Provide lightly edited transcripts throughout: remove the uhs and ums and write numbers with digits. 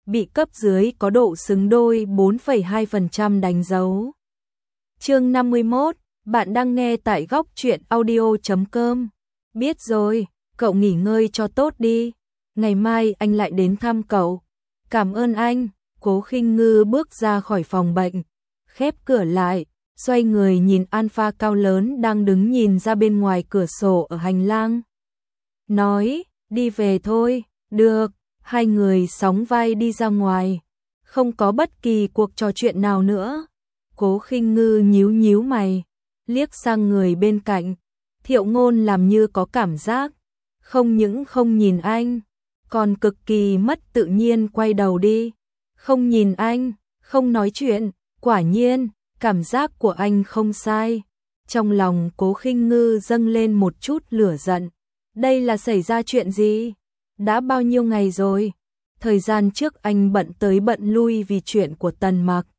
bị cấp dưới có độ xứng đôi 4,2% đánh dấu. Chương 51, bạn đang nghe tại góc truyện audio.com. Biết rồi, cậu nghỉ ngơi cho tốt đi, ngày mai anh lại đến thăm cậu. Cảm ơn anh. Cố Khinh Ngư bước ra khỏi phòng bệnh, khép cửa lại, xoay người nhìn Alpha cao lớn đang đứng nhìn ra bên ngoài cửa sổ ở hành lang. Nói, đi về thôi. Được. Hai người sóng vai đi ra ngoài, không có bất kỳ cuộc trò chuyện nào nữa. Cố Khinh Ngư nhíu nhíu mày, liếc sang người bên cạnh. Thiệu Ngôn làm như có cảm giác, không những không nhìn anh, còn cực kỳ mất tự nhiên quay đầu đi. Không nhìn anh, không nói chuyện, quả nhiên, cảm giác của anh không sai. Trong lòng Cố Khinh Ngư dâng lên một chút lửa giận. Đây là xảy ra chuyện gì? Đã bao nhiêu ngày rồi? Thời gian trước anh bận tới bận lui vì chuyện của Tần Mặc.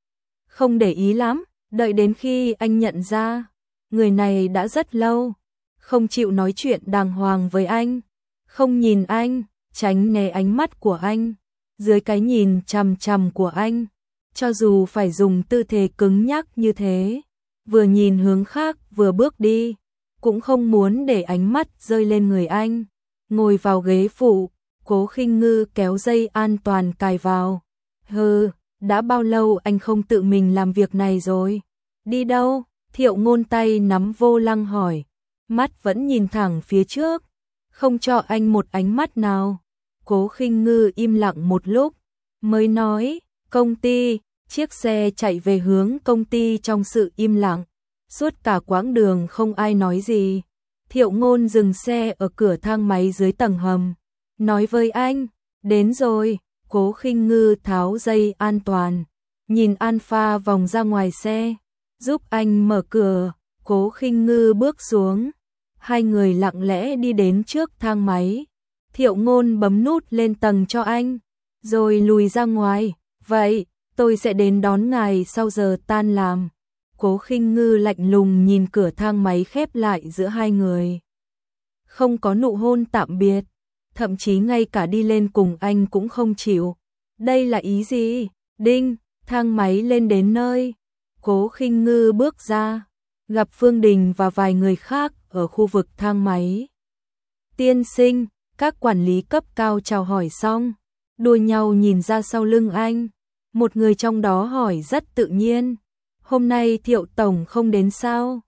Không để ý lắm, đợi đến khi anh nhận ra, người này đã rất lâu không chịu nói chuyện đàng hoàng với anh, không nhìn anh, tránh né ánh mắt của anh, dưới cái nhìn chằm chằm của anh, cho dù phải dùng tư thế cứng nhắc như thế, vừa nhìn hướng khác vừa bước đi, cũng không muốn để ánh mắt rơi lên người anh. Ngồi vào ghế phụ, Cố Khinh Ngư kéo dây an toàn cài vào. Hừ, đã bao lâu anh không tự mình làm việc này rồi? Đi đâu? Thiệu Ngôn tay nắm vô lăng hỏi, mắt vẫn nhìn thẳng phía trước, không cho anh một ánh mắt nào. Cố Khinh Ngư im lặng một lúc, mới nói, công ty. Chiếc xe chạy về hướng công ty trong sự im lặng, suốt cả quãng đường không ai nói gì. Thiệu Ngôn dừng xe ở cửa thang máy dưới tầng hầm, nói với anh, đến rồi. Cố Khinh Ngư tháo dây an toàn, nhìn Alpha vòng ra ngoài xe, giúp anh mở cửa. Cố Khinh Ngư bước xuống, hai người lặng lẽ đi đến trước thang máy. Thiệu Ngôn bấm nút lên tầng cho anh, rồi lùi ra ngoài. Vậy, tôi sẽ đến đón ngài sau giờ tan làm. Cố Khinh Ngư lạnh lùng nhìn cửa thang máy khép lại giữa hai người. Không có nụ hôn tạm biệt, thậm chí ngay cả đi lên cùng anh cũng không chịu. Đây là ý gì? Đinh, thang máy lên đến nơi. Cố Khinh Ngư bước ra, gặp Phương Đình và vài người khác ở khu vực thang máy. Tiên sinh, các quản lý cấp cao chào hỏi xong, đua nhau nhìn ra sau lưng anh. Một người trong đó hỏi rất tự nhiên, hôm nay Thiệu tổng không đến sao?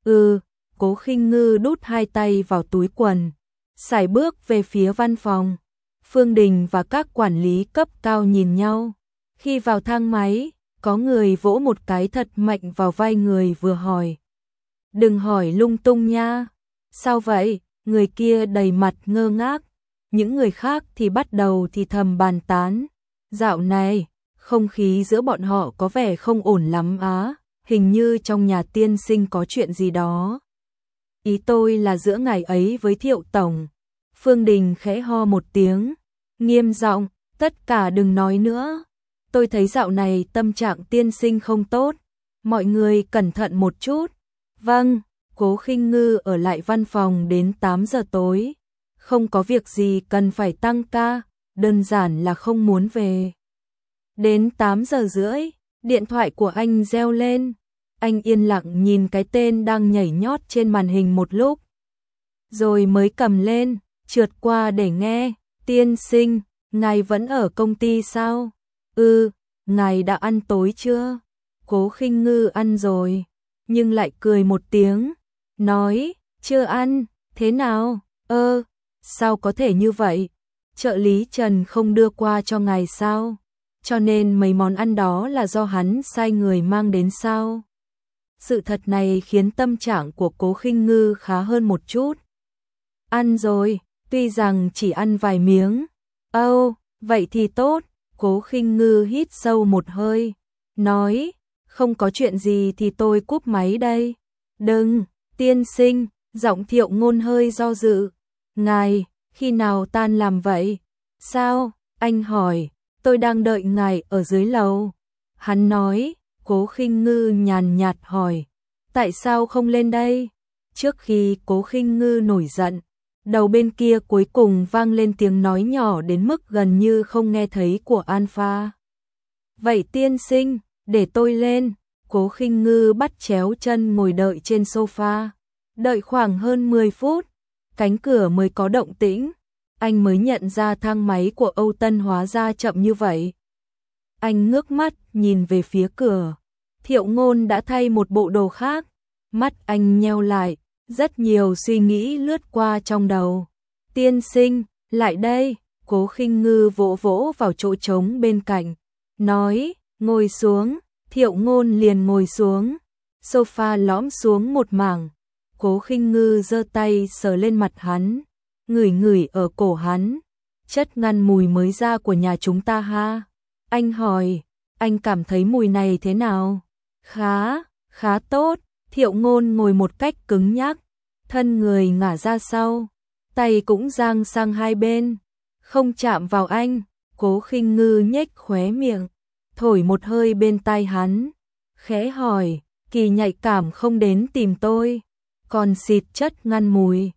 Cố Khinh Ngư đút hai tay vào túi quần, sải bước về phía văn phòng. Phương Đình và các quản lý cấp cao nhìn nhau. Khi vào thang máy, có người vỗ một cái thật mạnh vào vai người vừa hỏi. Đừng hỏi lung tung nha. Sao vậy? Người kia đầy mặt ngơ ngác. Những người khác thì bắt đầu thì thầm bàn tán. Dạo này, không khí giữa bọn họ có vẻ không ổn lắm á. Hình như trong nhà tiên sinh có chuyện gì đó. Ý tôi là giữa ngài ấy với Thiệu tổng. Phương Đình khẽ ho một tiếng, nghiêm giọng, tất cả đừng nói nữa. Tôi thấy dạo này tâm trạng tiên sinh không tốt, mọi người cẩn thận một chút. Vâng. Cố Khinh Ngư ở lại văn phòng đến 8 giờ tối. Không có việc gì cần phải tăng ca, đơn giản là không muốn về. Đến 8 giờ rưỡi, điện thoại của anh reo lên. Anh yên lặng nhìn cái tên đang nhảy nhót trên màn hình một lúc, rồi mới cầm lên, trượt qua để nghe. Tiên sinh, ngài vẫn ở công ty sao? Ngài đã ăn tối chưa? Cố Khinh Ngư ăn rồi, nhưng lại cười một tiếng, nói, chưa ăn. Thế nào? Sao có thể như vậy? Trợ lý Trần không đưa qua cho ngài sao? Cho nên mấy món ăn đó là do hắn sai người mang đến sao? Sự thật này khiến tâm trạng của Cố Khinh Ngư khá hơn một chút. Ăn rồi, tuy rằng chỉ ăn vài miếng. Vậy thì tốt. Cố Khinh Ngư hít sâu một hơi, nói, không có chuyện gì thì tôi cúp máy đây. Đừng, tiên sinh. Giọng Thiệu Ngôn hơi do dự. Ngài, khi nào tan làm vậy? Sao? Anh hỏi. Tôi đang đợi ngài ở dưới lầu. Hắn nói. Cố Khinh Ngư nhàn nhạt hỏi, tại sao không lên đây? Trước khi Cố Khinh Ngư nổi giận, Đầu bên kia cuối cùng vang lên tiếng nói nhỏ đến mức gần như không nghe thấy của Alpha. Vậy tiên sinh, để tôi lên. Cố Khinh Ngư bắt chéo chân ngồi đợi trên sofa. Đợi khoảng hơn 10 phút, cánh cửa mới có động tĩnh. Anh mới nhận ra thang máy của Âu Tân hóa ra chậm như vậy. Anh ngước mắt nhìn về phía cửa. Thiệu Ngôn đã thay một bộ đồ khác. Mắt anh nheo lại, rất nhiều suy nghĩ lướt qua trong đầu. Tiên sinh, lại đây. Cố Khinh Ngư vỗ vỗ vào chỗ trống bên cạnh, nói, ngồi xuống. Thiệu Ngôn liền ngồi xuống. Sofa lõm xuống một mảng. Cố Khinh Ngư giơ tay sờ lên mặt hắn, ngửi ngửi ở cổ hắn. Chất ngăn mùi mới ra của nhà chúng ta ha. Anh hỏi, anh cảm thấy mùi này thế nào? Khá tốt. Thiệu Ngôn ngồi một cách cứng nhắc, thân người ngả ra sau, tay cũng dang sang hai bên, không chạm vào anh. Cố Khinh Ngư nhếch khóe miệng, thổi một hơi bên tai hắn, khẽ hỏi, Kỳ nhạy cảm không đến tìm tôi, còn xịt chất ngăn mùi.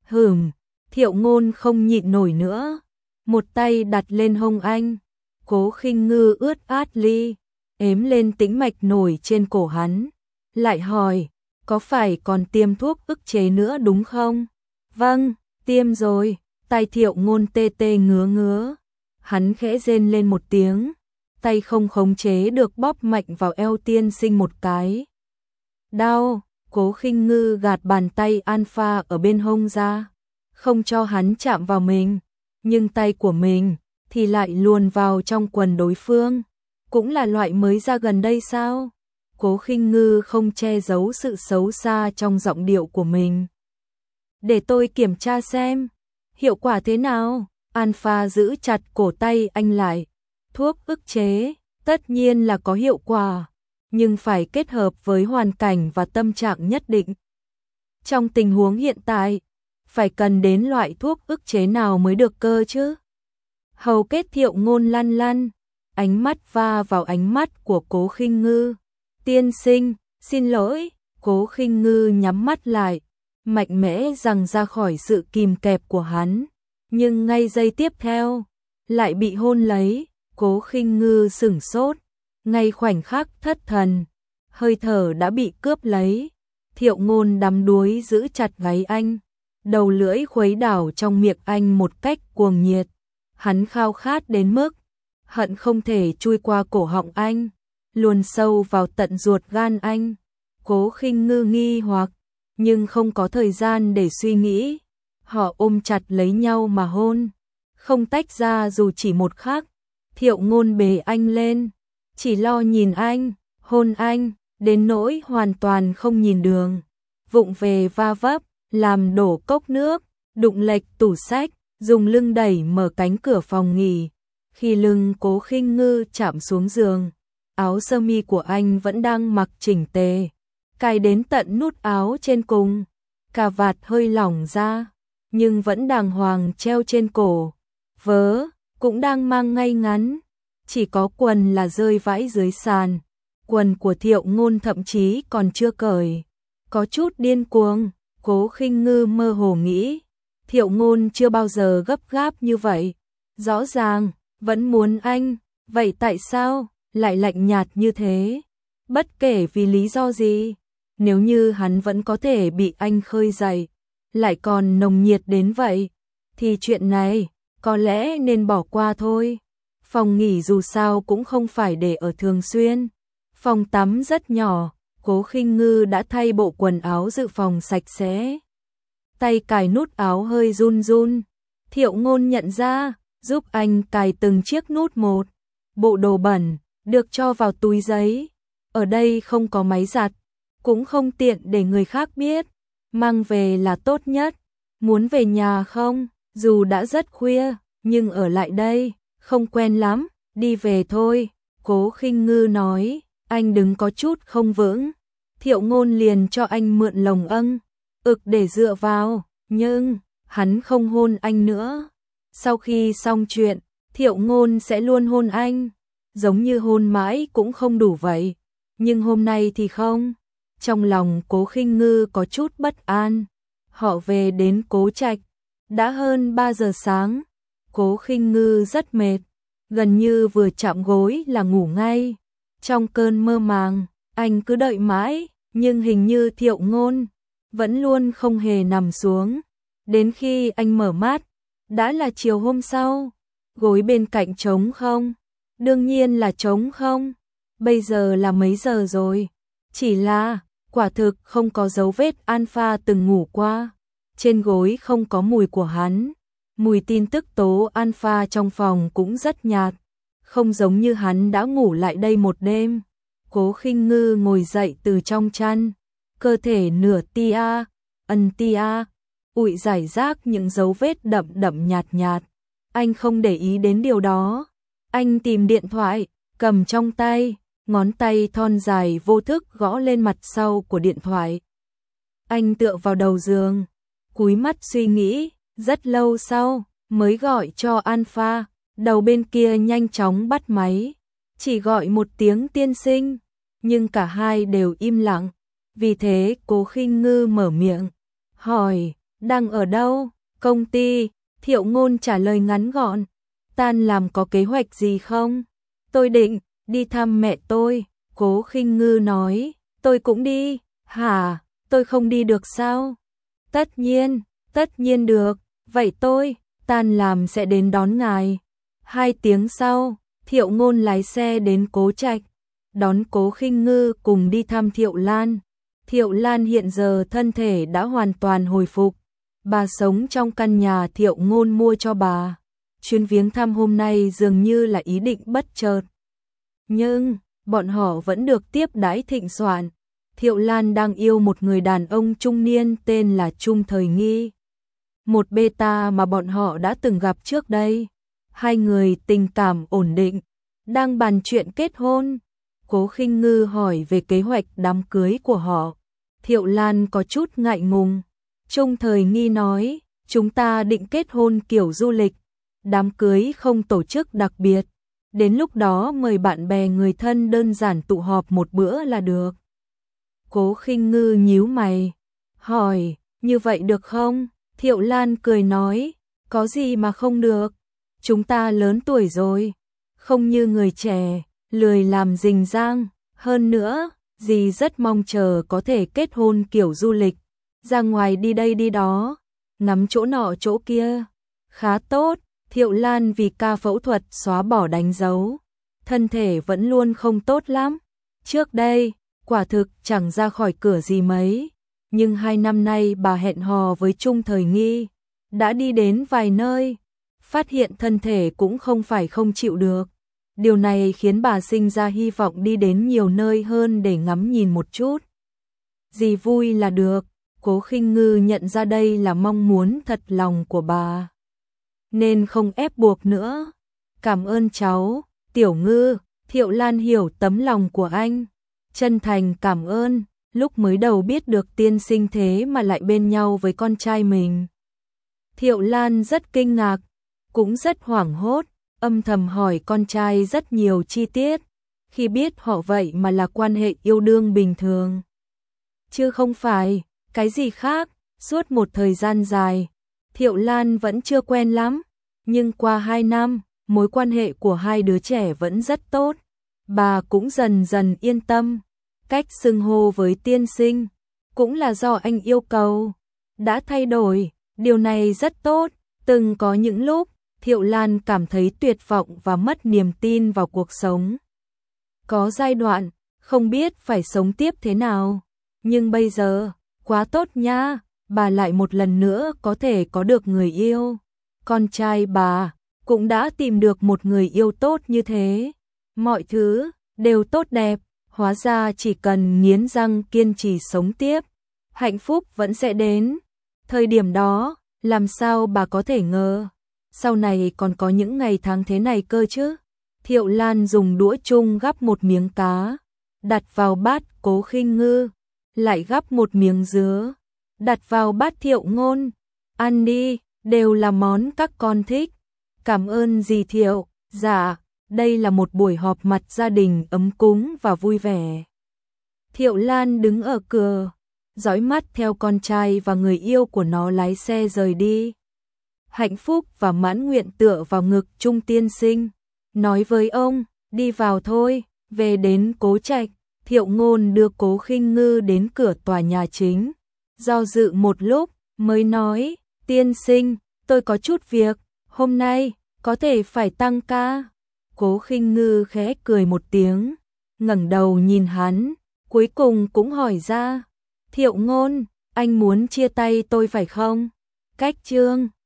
Thiệu Ngôn không nhịn nổi nữa, một tay đặt lên hông anh. Cố Khinh Ngư ướt át ly, ếm lên tĩnh mạch nổi trên cổ hắn, lại hỏi, có phải còn tiêm thuốc ức chế nữa đúng không? Vâng, tiêm rồi. Tai Thiệu Ngôn tê tê ngứa ngứa, hắn khẽ rên lên một tiếng, tay không khống chế được bóp mạnh vào eo tiên sinh một cái. Đau. Cố Khinh Ngư gạt bàn tay Alpha ở bên hông ra, không cho hắn chạm vào mình, nhưng tay của mình thì lại luồn vào trong quần đối phương. Cũng là loại mới ra gần đây sao? Cố Khinh Ngư không che giấu sự xấu xa trong giọng điệu của mình. Để tôi kiểm tra xem, hiệu quả thế nào? Alpha giữ chặt cổ tay anh lại. Thuốc ức chế, tất nhiên là có hiệu quả, nhưng phải kết hợp với hoàn cảnh và tâm trạng nhất định. Trong tình huống hiện tại, phải cần đến loại thuốc ức chế nào mới được cơ chứ? Hầu kết Thiệu Ngôn lăn lăn, ánh mắt va vào ánh mắt của Cố Khinh Ngư. Tiên sinh, xin lỗi. Cố Khinh Ngư nhắm mắt lại, mạnh mẽ rằng ra khỏi sự kìm kẹp của hắn, nhưng ngay giây tiếp theo lại bị hôn lấy. Cố Khinh Ngư sửng sốt, ngay khoảnh khắc thất thần, hơi thở đã bị cướp lấy. Thiệu Ngôn đắm đuối giữ chặt gáy anh, đầu lưỡi khuấy đảo trong miệng anh một cách cuồng nhiệt. Hắn khao khát đến mức hận không thể chui qua cổ họng anh, luồn sâu vào tận ruột gan anh. Cố Khinh Ngư nghi hoặc, nhưng không có thời gian để suy nghĩ. Họ ôm chặt lấy nhau mà hôn, không tách ra dù chỉ một khắc. Thiệu Ngôn bế anh lên, chỉ lo nhìn anh, hôn anh, đến nỗi hoàn toàn không nhìn đường. Vụng về va vấp, làm đổ cốc nước, đụng lệch tủ sách, dùng lưng đẩy mở cánh cửa phòng nghỉ. Khi lưng Cố Khinh Ngư chạm xuống giường, áo sơ mi của anh vẫn đang mặc chỉnh tề, cài đến tận nút áo trên cùng, cà vạt hơi lỏng ra, nhưng vẫn đàng hoàng treo trên cổ. Vớ cũng đang mang ngay ngắn, chỉ có quần là rơi vãi dưới sàn. Quần của Thiệu Ngôn thậm chí còn chưa cởi, có chút điên cuồng. Cố Khinh Ngư mơ hồ nghĩ, Thiệu Ngôn chưa bao giờ gấp gáp như vậy, rõ ràng vẫn muốn anh, vậy tại sao lại lạnh nhạt như thế? Bất kể vì lý do gì, nếu như hắn vẫn có thể bị anh khơi dậy, lại còn nồng nhiệt đến vậy, thì chuyện này có lẽ nên bỏ qua thôi. Phòng nghỉ dù sao cũng không phải để ở thường xuyên. Phòng tắm rất nhỏ, Cố Khinh Ngư đã thay bộ quần áo dự phòng sạch sẽ. Tay cài nút áo hơi run run. Thiệu Ngôn nhận ra, giúp anh cài từng chiếc nút một. Bộ đồ bẩn, được cho vào túi giấy. Ở đây không có máy giặt, cũng không tiện để người khác biết. Mang về là tốt nhất. Muốn về nhà không? Dù đã rất khuya, nhưng ở lại đây không quen lắm, đi về thôi. Cố Khinh Ngư nói, anh đứng có chút không vững. Thiệu Ngôn liền cho anh mượn lồng âng, để dựa vào, nhưng hắn không hôn anh nữa. Sau khi xong chuyện, Thiệu Ngôn sẽ luôn hôn anh, giống như hôn mãi cũng không đủ vậy. Nhưng hôm nay thì không. Trong lòng Cố Khinh Ngư có chút bất an. Họ về đến Cố Trạch, Đã hơn 3 giờ sáng, Cố Khinh Ngư rất mệt, gần như vừa chạm gối là ngủ ngay. Trong cơn mơ màng, anh cứ đợi mãi, nhưng hình như Thiệu Ngôn vẫn luôn không hề nằm xuống. Đến khi anh mở mắt, đã là chiều hôm sau. Gối bên cạnh trống không? Đương nhiên là trống không. Bây giờ là mấy giờ rồi? Chỉ là, quả thực không có dấu vết Alpha từng ngủ qua. Trên gối không có mùi của hắn. Mùi tin tức tố Alpha trong phòng cũng rất nhạt. Không giống như hắn đã ngủ lại đây một đêm. Cố Khinh Ngư ngồi dậy từ trong chăn. Cơ thể nửa tia, tia, ụi rải rác những dấu vết đậm đậm nhạt nhạt. Anh không để ý đến điều đó. Anh tìm điện thoại, cầm trong tay, ngón tay thon dài vô thức gõ lên mặt sau của điện thoại. Anh tựa vào đầu giường, cúi mắt suy nghĩ, rất lâu sau mới gọi cho Alpha. Đầu bên kia nhanh chóng bắt máy, chỉ gọi một tiếng tiên sinh, nhưng cả hai đều im lặng. Vì thế Cố Khinh Ngư mở miệng, hỏi, đang ở đâu? Công ty. Thiệu Ngôn trả lời ngắn gọn, tan làm có kế hoạch gì không? Tôi định đi thăm mẹ tôi. Cố Khinh Ngư nói, tôi cũng đi. Hả, tôi không đi được sao? Tất nhiên được, vậy tôi, tan làm sẽ đến đón ngài. 2 tiếng sau, Thiệu Ngôn lái xe đến Cố Trạch, đón Cố Khinh Ngư cùng đi thăm Thiệu Lan. Thiệu Lan hiện giờ thân thể đã hoàn toàn hồi phục. Bà sống trong căn nhà Thiệu Ngôn mua cho bà. Chuyến viếng thăm hôm nay dường như là ý định bất chợt. Nhưng, bọn họ vẫn được tiếp đãi thịnh soạn. Thiệu Lan đang yêu một người đàn ông trung niên tên là Trung Thời Nghi. Một beta mà bọn họ đã từng gặp trước đây. Hai người tình cảm ổn định, đang bàn chuyện kết hôn. Cố Khinh Ngư hỏi về kế hoạch đám cưới của họ. Thiệu Lan có chút ngại ngùng. Trung Thời Nghi nói, chúng ta định kết hôn kiểu du lịch, đám cưới không tổ chức đặc biệt. Đến lúc đó mời bạn bè người thân đơn giản tụ họp một bữa là được. Cố Khinh Ngư nhíu mày, hỏi, như vậy được không? Thiệu Lan cười nói, có gì mà không được, chúng ta lớn tuổi rồi, không như người trẻ, lười làm rình rang. Hơn nữa, dì rất mong chờ có thể kết hôn kiểu du lịch, ra ngoài đi đây đi đó, ngắm chỗ nọ chỗ kia. Khá tốt. Thiệu Lan vì ca phẫu thuật xóa bỏ đánh dấu, thân thể vẫn luôn không tốt lắm. Trước đây, quả thực chẳng ra khỏi cửa gì mấy, nhưng 2 năm nay bà hẹn hò với Trung Thời Nghi, đã đi đến vài nơi, phát hiện thân thể cũng không phải không chịu được. Điều này khiến bà sinh ra hy vọng đi đến nhiều nơi hơn để ngắm nhìn một chút. Dì vui là được. Cố Khinh Ngư nhận ra đây là mong muốn thật lòng của bà, nên không ép buộc nữa. Cảm ơn cháu, Tiểu Ngư. Thiệu Lan hiểu tấm lòng của anh, chân thành cảm ơn. Lúc mới đầu biết được tiên sinh thế mà lại bên nhau với con trai mình, Thiệu Lan rất kinh ngạc, cũng rất hoảng hốt, âm thầm hỏi con trai rất nhiều chi tiết. Khi biết họ vậy mà là quan hệ yêu đương bình thường, chứ không phải cái gì khác. Suốt một thời gian dài, Thiệu Lan vẫn chưa quen lắm, nhưng qua 2 năm, mối quan hệ của hai đứa trẻ vẫn rất tốt. Bà cũng dần dần yên tâm. Cách xưng hô với tiên sinh cũng là do anh yêu cầu, đã thay đổi, điều này rất tốt. Từng có những lúc, Thiệu Lan cảm thấy tuyệt vọng và mất niềm tin vào cuộc sống. Có giai đoạn, không biết phải sống tiếp thế nào, nhưng bây giờ, quá tốt nha, bà lại một lần nữa có thể có được người yêu. Con trai bà cũng đã tìm được một người yêu tốt như thế. Mọi thứ đều tốt đẹp, hóa ra chỉ cần nghiến răng kiên trì sống tiếp, hạnh phúc vẫn sẽ đến. Thời điểm đó, làm sao bà có thể ngờ, sau này còn có những ngày tháng thế này cơ chứ. Thiệu Lan dùng đũa chung gắp một miếng cá, đặt vào bát Cố Khinh Ngư, lại gắp một miếng dứa, đặt vào bát Thiệu Ngôn. Ăn đi, đều là món các con thích. Cảm ơn dì Thiệu. Dạ, đây là một buổi họp mặt gia đình ấm cúng và vui vẻ. Thiệu Lan đứng ở cửa, dõi mắt theo con trai và người yêu của nó lái xe rời đi. hạnh phúc và mãn nguyện tựa vào ngực Trung tiên sinh, nói với ông, đi vào thôi. Về đến Cố Trạch, Thiệu Ngôn đưa Cố Khinh Ngư đến cửa tòa nhà chính, do dự một lúc mới nói, tiên sinh, tôi có chút việc, hôm nay có thể phải tăng ca. Cố Khinh Ngư khẽ cười một tiếng, ngẩng đầu nhìn hắn, cuối cùng cũng hỏi ra, Thiệu Ngôn, anh muốn chia tay tôi phải không? Cách chương